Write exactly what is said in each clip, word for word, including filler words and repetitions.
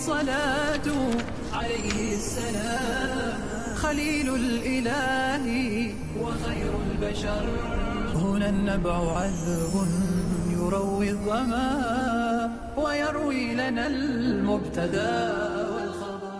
الصلاة عليه السلام خليل الإله وخير البشر. هنا النبع عذب يروي الظما ويروي لنا المبتدى والخبر.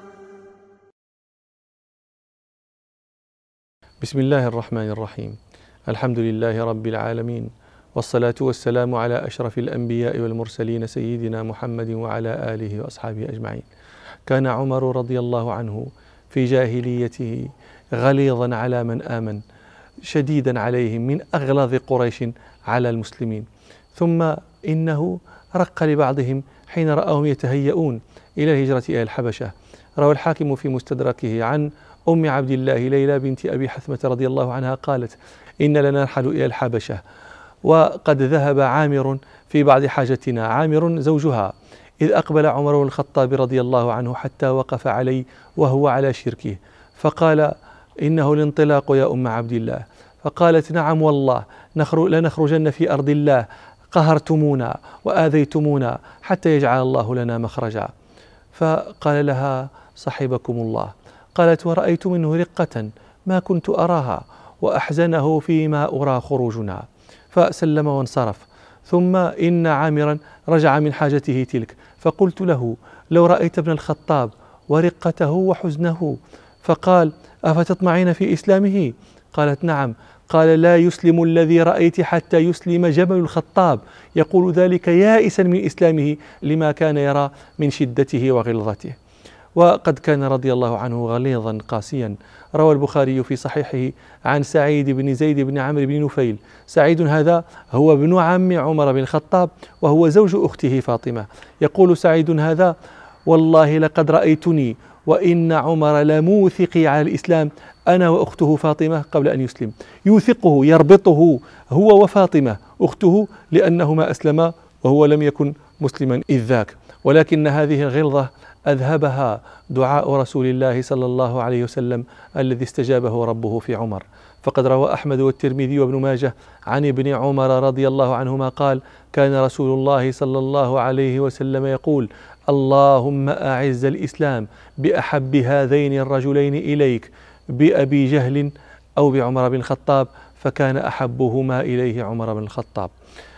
بسم الله الرحمن الرحيم. الحمد لله رب العالمين، والصلاة والسلام على أشرف الأنبياء والمرسلين سيدنا محمد وعلى آله وأصحابه أجمعين. كان عمر رضي الله عنه في جاهليته غليظا على من آمن، شديدا عليهم، من أغلظ قريش على المسلمين. ثم إنه رق لبعضهم حين رأهم يتهيئون إلى الهجرة إلى الحبشة. روى الحاكم في مستدركه عن أم عبد الله ليلى بنت أبي حثمة رضي الله عنها قالت: إن لنا نرحل إلى الحبشة وقد ذهب عامر في بعض حاجتنا، عامر زوجها، إذ أقبل عمر بن الخطاب رضي الله عنه حتى وقف علي وهو على شركه، فقال: إنه الانطلاق يا أم عبد الله. فقالت: نعم والله لنخرجن في أرض الله، قهرتمونا وآذيتمونا حتى يجعل الله لنا مخرجا. فقال لها: صحبكم الله. قالت: ورأيت منه رقة ما كنت أراها وأحزنه فيما أرى خروجنا. فسلم وانصرف. ثم إن عامرا رجع من حاجته تلك، فقلت له: لو رأيت ابن الخطاب ورقته وحزنه. فقال: أفتطمعين في إسلامه؟ قالت: نعم. قال: لا يسلم الذي رأيت حتى يسلم جبل الخطاب. يقول ذلك يائسا من إسلامه لما كان يرى من شدته وغلظته. وقد كان رضي الله عنه غليظا قاسيا. روى البخاري في صحيحه عن سعيد بن زيد بن عمرو بن نفيل. سعيد هذا هو ابن عم عمر بن الخطاب وهو زوج أخته فاطمة. يقول سعيد هذا: والله لقد رأيتني وإن عمر لموثقي على الإسلام أنا وأخته فاطمة قبل أن يسلم، يوثقه يربطه هو وفاطمة أخته لأنهما أسلما وهو لم يكن مسلما إذ ذاك. ولكن هذه الغلظة أذهبها دعاء رسول الله صلى الله عليه وسلم الذي استجابه ربه في عمر. فقد روى أحمد والترمذي وابن ماجه عن ابن عمر رضي الله عنهما قال: كان رسول الله صلى الله عليه وسلم يقول: اللهم أعز الإسلام بأحب هذين الرجلين إليك، بأبي جهل أو بعمر بن الخطاب، فكان أحبهما إليه عمر بن الخطاب.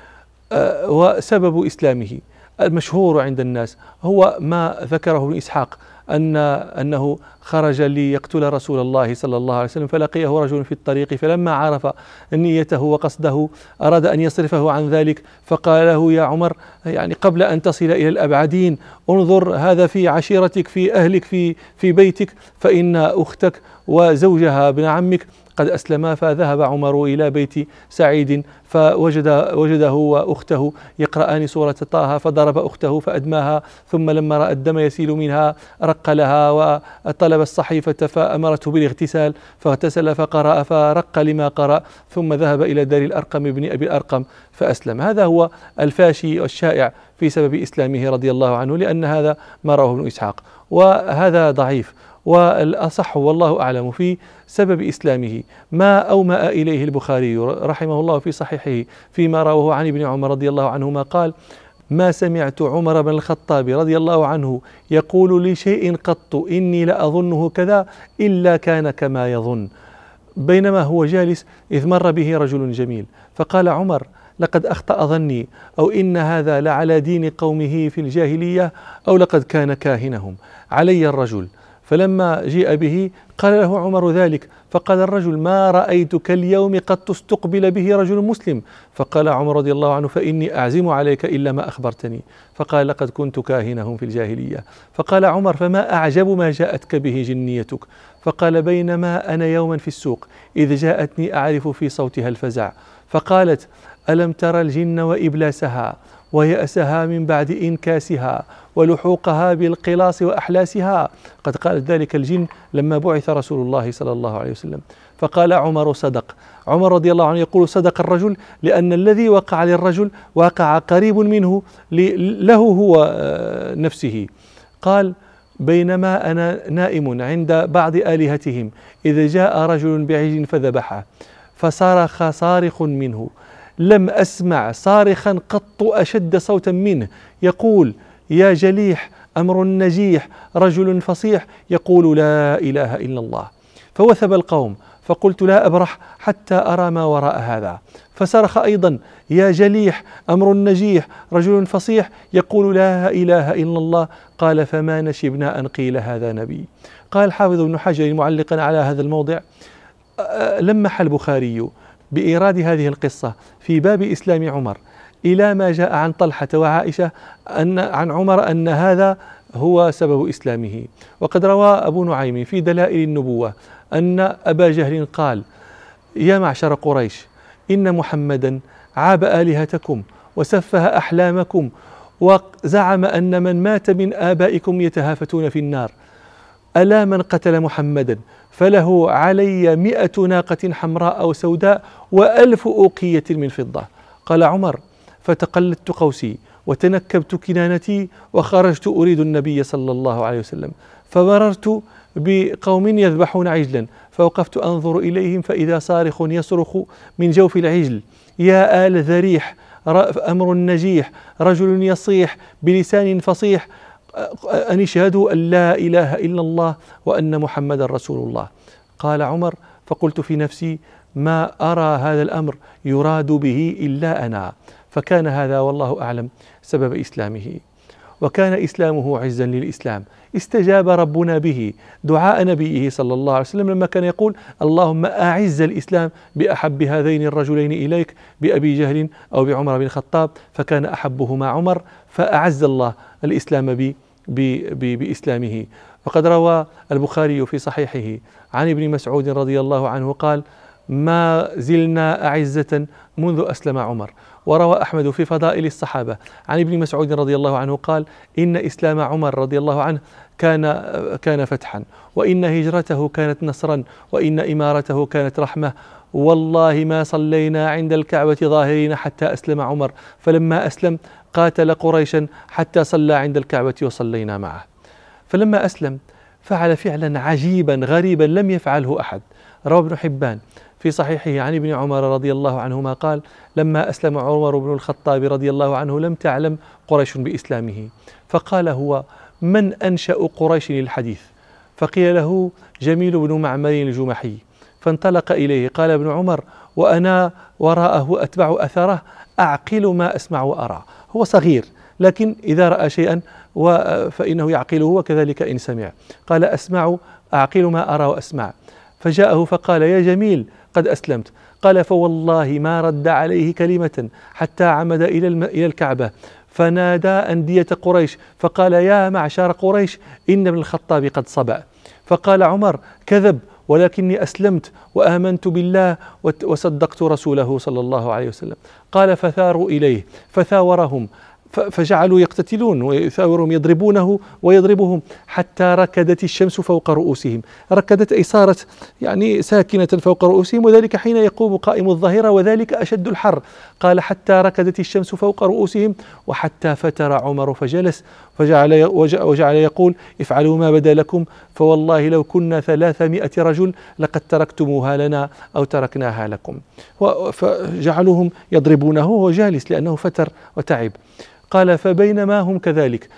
أه وسبب إسلامه المشهور عند الناس هو ما ذكره ابن إسحاق أن أنه خرج ليقتل رسول الله صلى الله عليه وسلم، فلقيه رجل في الطريق، فلما عرف نيته وقصده أراد أن يصرفه عن ذلك، فقال له: يا عمر، يعني قبل أن تصل إلى الأبعدين انظر هذا في عشيرتك، في أهلك، في في بيتك، فإن أختك وزوجها ابن عمك قد أسلما. فذهب عمر إلى بيت سعيد فوجد وجده وأخته يقرآن سورة طه، فضرب أخته فأدماها، ثم لما رأى الدم يسيل منها رق لها وطلب الصحيفة فأمرته بالاغتسال، فاغتسل فقرأ فرق لما قرأ، ثم ذهب إلى دار الأرقم بن أبي الأرقم فأسلم. هذا هو الفاشي والشائع في سبب إسلامه رضي الله عنه، لأن هذا ما رواه ابن إسحاق، وهذا ضعيف. والأصح والله أعلم في سبب إسلامه ما أومأ إليه البخاري رحمه الله في صحيحه فيما رواه عن ابن عمر رضي الله عنهما قال: ما سمعت عمر بن الخطاب رضي الله عنه يقول لشيء قط إني لأظنه كذا إلا كان كما يظن. بينما هو جالس إذ مر به رجل جميل، فقال عمر: لقد أخطأ ظني، أو إن هذا لعلى دين قومه في الجاهلية، أو لقد كان كاهنهم، علي الرجل. فلما جيء به قال له عمر ذلك، فقال الرجل: ما رأيتك اليوم قد استقبل به رجل مسلم. فقال عمر رضي الله عنه: فإني أعزم عليك إلا ما أخبرتني. فقال: لقد كنت كاهنهم في الجاهلية. فقال عمر: فما أعجب ما جاءتك به جنيتك؟ فقال: بينما أنا يوما في السوق إذ جاءتني أعرف في صوتها الفزع، فقالت: ألم ترى الجن وإبلاسها ويأسها من بعد إنكاسها ولحوقها بالقلاص وأحلاسها؟ قد قالت ذلك الجن لما بعث رسول الله صلى الله عليه وسلم. فقال عمر: صدق. عمر رضي الله عنه يقول: صدق الرجل، لأن الذي وقع للرجل وقع قريب منه له هو نفسه. قال: بينما أنا نائم عند بعض آلهتهم إذا جاء رجل بعجل فذبحه، فصرخ صارخ منه، لم أسمع صارخا قط أشد صوتا منه، يقول: يا جليح أمر نجيح رجل فصيح يقول لا إله إلا الله. فوثب القوم، فقلت لا أبرح حتى أرى ما وراء هذا. فصرخ أيضا يا جليح أمر نجيح رجل فصيح يقول لا إله إلا الله. قال فما نشبنا أن قيل هذا نبي. قال حافظ ابن حجر معلقا على هذا الموضع: لمح البخاري بإيراد هذه القصة في باب إسلام عمر إلى ما جاء عن طلحة وعائشة أن عن عمر أن هذا هو سبب إسلامه. وقد روى أبو نعيم في دلائل النبوة أن أبا جهل قال: يا معشر قريش، إن محمدا عاب آلهتكم وسفه أحلامكم وزعم أن من مات من آبائكم يتهافتون في النار، ألا من قتل محمدا فله علي مئة ناقة حمراء أو سوداء وألف أوقية من فضة. قال عمر: فتقلدت قوسي وتنكبت كنانتي وخرجت أريد النبي صلى الله عليه وسلم، فمررت بقوم يذبحون عجلا فوقفت أنظر إليهم فإذا صارخ يصرخ من جوف العجل: يا آل ذريح أمر نجيح رجل يصيح بلسان فصيح أن اشهدوا أن لا إله إلا الله وأن محمد رسول الله. قال عمر: فقلت في نفسي ما أرى هذا الأمر يراد به إلا أنا. فكان هذا والله أعلم سبب إسلامه، وكان إسلامه عزا للإسلام. استجاب ربنا به دعاء نبيه صلى الله عليه وسلم لما كان يقول: اللهم أعز الإسلام بأحب هذين الرجلين إليك، بأبي جهل أو بعمر بن الخطاب، فكان أحبهما عمر، فأعز الله الإسلام ب بإسلامه. وقد روى البخاري في صحيحه عن ابن مسعود رضي الله عنه قال: ما زلنا أعزة منذ أسلم عمر. وروى أحمد في فضائل الصحابة عن ابن مسعود رضي الله عنه قال: إن إسلام عمر رضي الله عنه كان كان فتحا، وإن هجرته كانت نصرا، وإن إمارته كانت رحمة. والله ما صلينا عند الكعبة ظاهرين حتى أسلم عمر، فلما أسلم قاتل قريشا حتى صلى عند الكعبة وصلينا معه. فلما أسلم فعل فعلا عجيبا غريبا لم يفعله أحد. روى ابن حبان في صحيحه عن ابن عمر رضي الله عنهما قال: لما أسلم عمر بن الخطاب رضي الله عنه لم تعلم قريش بإسلامه، فقال هو: من أنشأ قريش للحديث؟ فقيل له جميل بن معمر الجمحي، فانطلق إليه. قال ابن عمر وأنا وراءه أتبع أثره أعقل ما أسمع وأرى. هو صغير لكن إذا رأى شيئا فإنه يعقله، وكذلك إن سمع. قال: أسمع أعقل ما أرى وأسمع. فجاءه فقال: يا جميل قد أسلمت. قال: فوالله ما رد عليه كلمة حتى عمد إلى إلى الكعبة فنادى أندية قريش فقال: يا معشر قريش إن ابن الخطاب قد صبأ. فقال عمر: كذب، ولكني أسلمت وآمنت بالله وصدقت رسوله صلى الله عليه وسلم. قال: فثاروا إليه فثاورهم فجعلوا يقتتلون ويثاورهم، يضربونه ويضربهم حتى ركدت الشمس فوق رؤوسهم. ركدت أي صارت يعني ساكنة فوق رؤوسهم، وذلك حين يقوم قائم الظهيرة، وذلك أشد الحر. قال: حتى ركدت الشمس فوق رؤوسهم، وحتى فتر عمر فجلس فجعل وجعل يقول: افعلوا ما بدا لكم، فوالله لو كنا ثلاثمائة رجل لقد تركتموها لنا أو تركناها لكم. فجعلوهم يضربونه وهو جالس لأنه فتر وتعب. قال: فبينما هم كذلك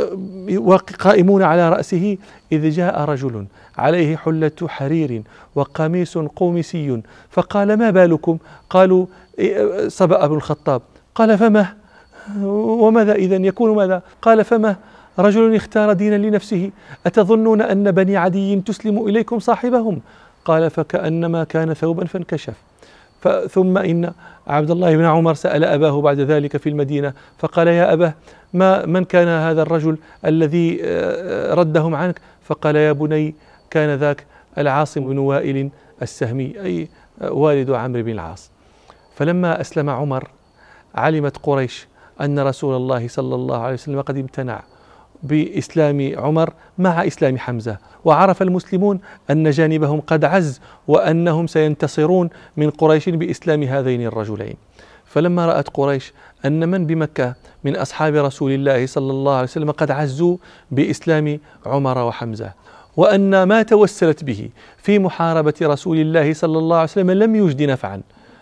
قائمون على رأسه إذ جاء رجل عليه حلة حرير وقميص قومسي، فقال: ما بالكم؟ قالوا: صبأ ابن الخطاب. قال: فما وماذا إذن يكون ماذا؟ قال: فما رجل اختار دينا لنفسه، أتظنون أن بني عدي تسلم إليكم صاحبهم؟ قال: فكأنما كان ثوبا فانكشف. ثم إن عبد الله بن عمر سأل أباه بعد ذلك في المدينة فقال: يا أباه، ما من كان هذا الرجل الذي ردهم عنك؟ فقال: يا بني، كان ذاك العاصم بن وائل السهمي، أي والد عمرو بن العاص. فلما أسلم عمر علمت قريش أن رسول الله صلى الله عليه وسلم قد امتنع بإسلام عمر مع إسلام حمزة، وعرف المسلمون أن جانبهم قد عز وأنهم سينتصرون من قريش بإسلام هذين الرجلين. فلما رأت قريش أن من بمكة من أصحاب رسول الله صلى الله عليه وسلم قد عزوا بإسلام عمر وحمزة، وأن ما توسلت به في محاربة رسول الله صلى الله عليه وسلم لم يجد نفعا،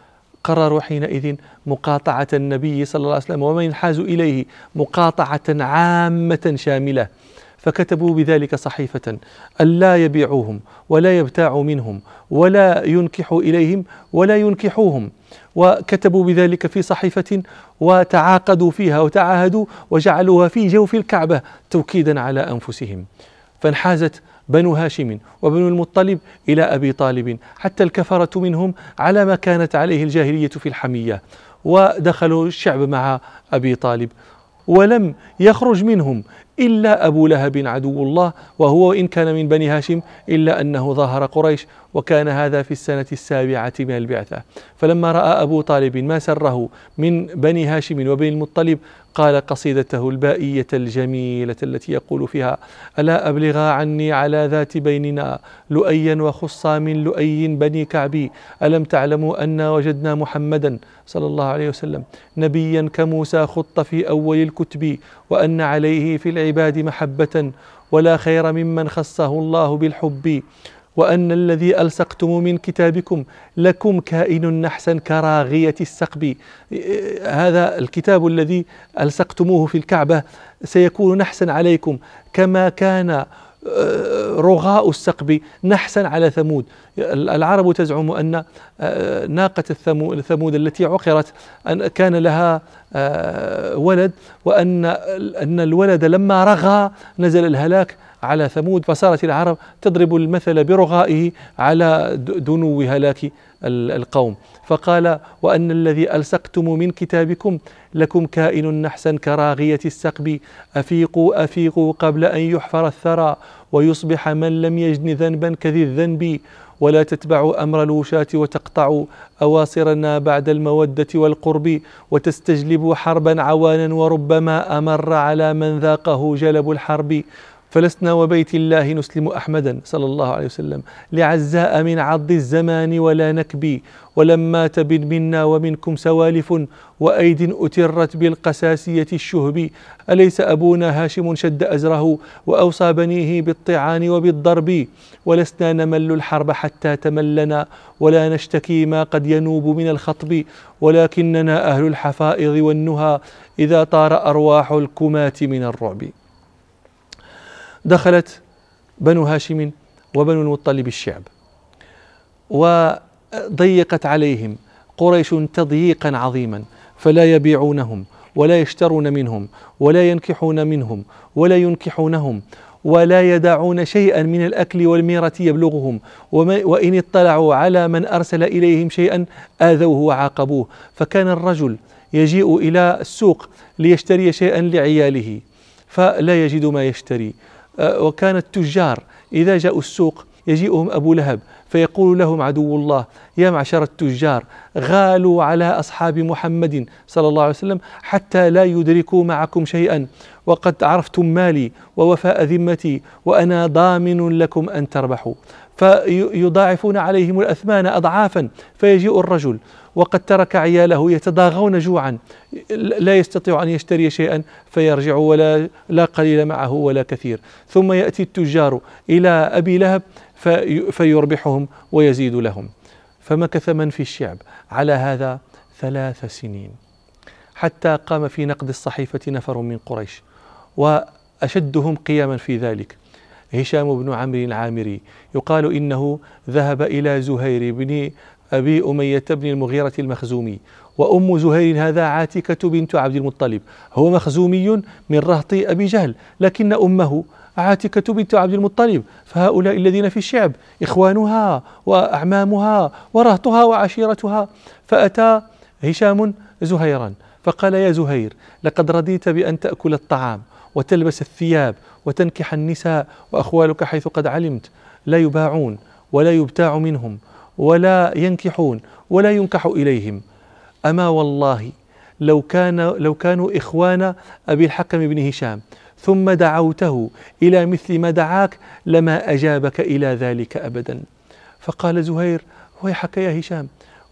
قرروا حينئذ مقاطعة النبي صلى الله عليه وسلم ومن ينحاز إليه مقاطعة عامة شاملة، فكتبوا بذلك صحيفة ألا يبيعوهم ولا يبتاعوا منهم ولا ينكحوا إليهم ولا ينكحوهم، وكتبوا بذلك في صحيفة وتعاقدوا فيها وتعاهدوا وجعلوها في جوف الكعبة توكيدا على أنفسهم. فانحازت بنو هاشم وبنو المطلب إلى أبي طالب حتى الكفرة منهم على ما كانت عليه الجاهلية في الحمية، ودخلوا الشعب مع أبي طالب، ولم يخرج منهم إلا أبو لهب عدو الله، وهو إن كان من بني هاشم إلا أنه ظاهر قريش، وكان هذا في السنة السابعة من البعثة. فلما رأى أبو طالب ما سره من بني هاشم وبني المطلب قال قصيدته البائية الجميلة التي يقول فيها: ألا أبلغا عني على ذات بيننا لؤيا وخصا من لؤي بني كعبي، ألم تعلموا أن وجدنا محمدا صلى الله عليه وسلم نبيا كموسى خط في أول الكتب، وأن عليه في العباد محبة ولا خير ممن خصه الله بالحب، وأن الذي ألصقتم من كتابكم لكم كائن نحسا كراغية السقب. هذا الكتاب الذي ألصقتموه في الكعبة سيكون نحسا عليكم كما كان رغاء السقب نحسا على ثمود. العرب تزعم أن ناقة ثمود التي عقرت أن كان لها ولد، وأن أن الولد لما رغى نزل الهلاك على ثمود، فصارت العرب تضرب المثل برغائه على دنو هلاك القوم. فقال: وأن الذي ألصقتم من كتابكم لكم كائن نحسا كراغية السقب، أفيقوا أفيقوا قبل أن يحفر الثرى ويصبح من لم يجن ذنبا كذي الذنب، ولا تتبعوا أمر الوشاة وتقطعوا أواصرنا بعد المودة والقرب، وتستجلبوا حربا عوانا وربما أمر على من ذاقه جلب الحرب. فلسنا وبيت الله نسلم أحمدا صلى الله عليه وسلم لعزاء من عض الزمان ولا نكبي، ولما تبن منا ومنكم سوالف وأيد أترت بالقساسية الشهب، أليس أبونا هاشم شد أزره وأوصى بنيه بالطعان وبالضرب، ولسنا نمل الحرب حتى تملنا ولا نشتكي ما قد ينوب من الخطب، ولكننا أهل الحفائظ والنهى إذا طار أرواح الكمات من الرعب. دخلت بنو هاشم وبنو المطلب الشعب، وضيقت عليهم قريش تضييقا عظيما، فلا يبيعونهم ولا يشترون منهم ولا ينكحون منهم ولا ينكحونهم ولا يدعون شيئا من الأكل والميرة يبلغهم، وإن اطلعوا على من أرسل إليهم شيئا آذوه وعاقبوه. فكان الرجل يجيء إلى السوق ليشتري شيئا لعياله فلا يجد ما يشتري، وكان التجار إذا جاءوا السوق يجيئهم أبو لهب فيقول لهم عدو الله: يا معشر التجار غالوا على أصحاب محمد صلى الله عليه وسلم حتى لا يدركوا معكم شيئا، وقد عرفتم مالي ووفاء ذمتي وأنا ضامن لكم أن تربحوا. فيضاعفون عليهم الأثمان أضعافا، فيجيء الرجل وقد ترك عياله يتضاغون جوعا لا يستطيع أن يشتري شيئا فيرجع ولا لا قليل معه ولا كثير، ثم يأتي التجار إلى أبي لهب في فيربحهم ويزيد لهم. فمكث من في الشعب على هذا ثلاث سنين، حتى قام في نقد الصحيفة نفر من قريش، وأشدهم قياما في ذلك هشام بن عمرو العامري، يقال إنه ذهب إلى زهير بن أبي أمية بن المغيرة المخزومي، وأم زهير هذا عاتكة بنت عبد المطلب، هو مخزومي من رهط أبي جهل، لكن أمه عاتكة بنت عبد المطلب، فهؤلاء الذين في الشعب إخوانها وأعمامها ورهطها وعشيرتها. فأتى هشام زهيرا فقال: يا زهير، لقد رضيت بأن تأكل الطعام وتلبس الثياب وتنكح النساء، وأخوالك حيث قد علمت لا يباعون ولا يبتاع منهم ولا ينكحون ولا ينكح إليهم. أما والله لو كان لو كانوا إخوان أبي الحكم بن هشام ثم دعوته إلى مثل ما دعاك لما أجابك إلى ذلك أبدا. فقال زهير: ويحك يا هشام،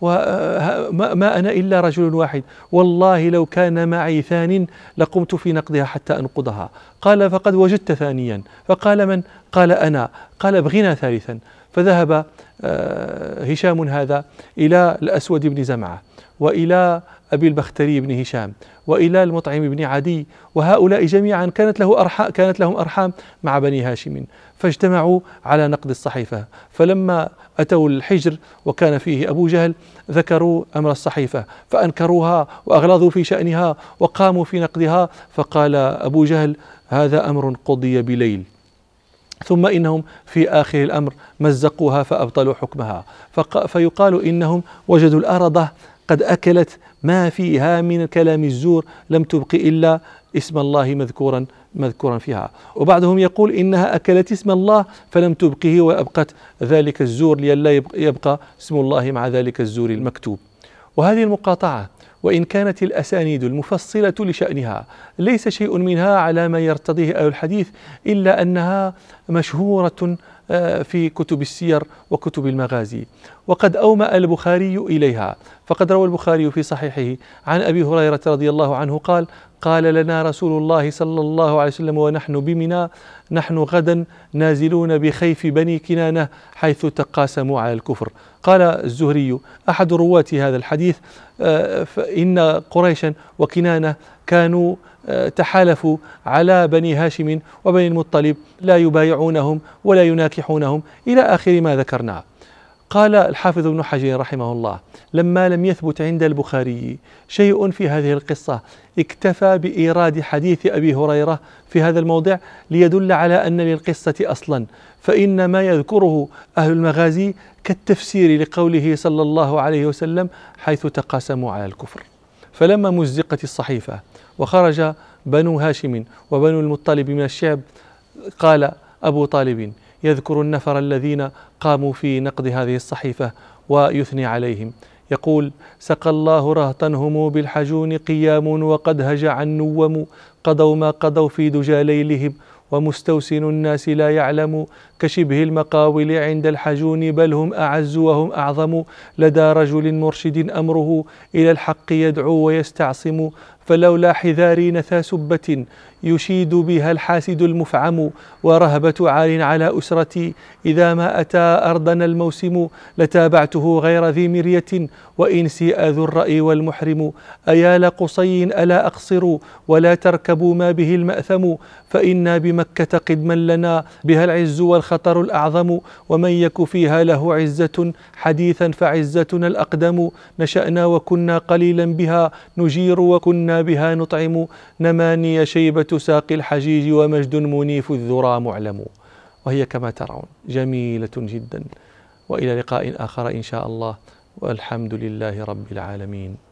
وما أنا إلا رجل واحد، والله لو كان معي ثان لقمت في نقضها حتى أنقضها. قال: فقد وجدت ثانيا. فقال: من؟ قال: أنا. قال: ابغنا ثالثا. فذهب هشام هذا إلى الأسود بن زمعة وإلى أبي البختري بن هشام وإلى المطعم بن عدي، وهؤلاء جميعا كانت له أرحام كانت لهم أرحام مع بني هاشم، فاجتمعوا على نقد الصحيفة. فلما أتوا الحجر وكان فيه أبو جهل ذكروا أمر الصحيفة فأنكروها وأغلظوا في شأنها وقاموا في نقدها، فقال أبو جهل: هذا أمر قضي بليل. ثم إنهم في آخر الأمر مزقوها فأبطلوا حكمها، فيقال إنهم وجدوا الأرض قد أكلت ما فيها من كلام الزور، لم تبق إلا اسم الله مذكورا مذكورا فيها. وبعضهم يقول إنها أكلت اسم الله فلم تبقه وأبقت ذلك الزور لئلا يبقى اسم الله مع ذلك الزور المكتوب. وهذه المقاطعة وإن كانت الأسانيد المفصلة لشأنها ليس شيء منها على ما يرتضيه أهل الحديث، إلا أنها مشهورة في كتب السير وكتب المغازي، وقد أومأ البخاري إليها. فقد روى البخاري في صحيحه عن أبي هريرة رضي الله عنه قال: قال لنا رسول الله صلى الله عليه وسلم ونحن بمنى: نحن غدا نازلون بخيف بني كنانة حيث تقاسموا على الكفر. قال الزهري أحد رواة هذا الحديث: فإن قريشا وكنانة كانوا تحالفوا على بني هاشم وبني المطلب لا يبايعونهم ولا يناكحونهم إلى آخر ما ذكرنا. قال الحافظ ابن حجر رحمه الله: لما لم يثبت عند البخاري شيء في هذه القصة اكتفى بإيراد حديث أبي هريرة في هذا الموضع ليدل على أن للقصة أصلا، فإن ما يذكره أهل المغازي كالتفسير لقوله صلى الله عليه وسلم: حيث تقاسموا على الكفر. فلما مزقت الصحيفة وخرج بنو هاشم وبنو المطلب من الشعب، قال أبو طالب يذكر النفر الذين قاموا في نقد هذه الصحيفة ويثني عليهم، يقول: سقى الله رهطنهم بالحجون قيام وقد هجع النوم، قضوا ما قضوا في دجى ليلهم ومستوسن الناس لا يعلم، كشبه المقاول عند الحجون بل هم أعز وهم أعظم، لدى رجل مرشد أمره إلى الحق يدعو ويستعصم، فلولا حذاري نثى سبة يشيد بها الحاسد المفعم، ورهبة عال على أسرتي إذا ما أتى أرضنا الموسم، لتابعته غير ذي مرية وإن سيء ذو الرأي والمحرم، أيا لقصي ألا أقصر ولا تركبوا ما به المأثم، فإنا بمكة قدما لنا بها العز والخطر الأعظم، ومن يك فيها له عزة حديثا فعزتنا الأقدم، نشأنا وكنا قليلا بها نجير وكنا بها نطعم، نماني شيبة ساق الحجيج ومجد منيف الذرى معلم. وهي كما ترون جميلة جدا. وإلى لقاء آخر إن شاء الله، والحمد لله رب العالمين.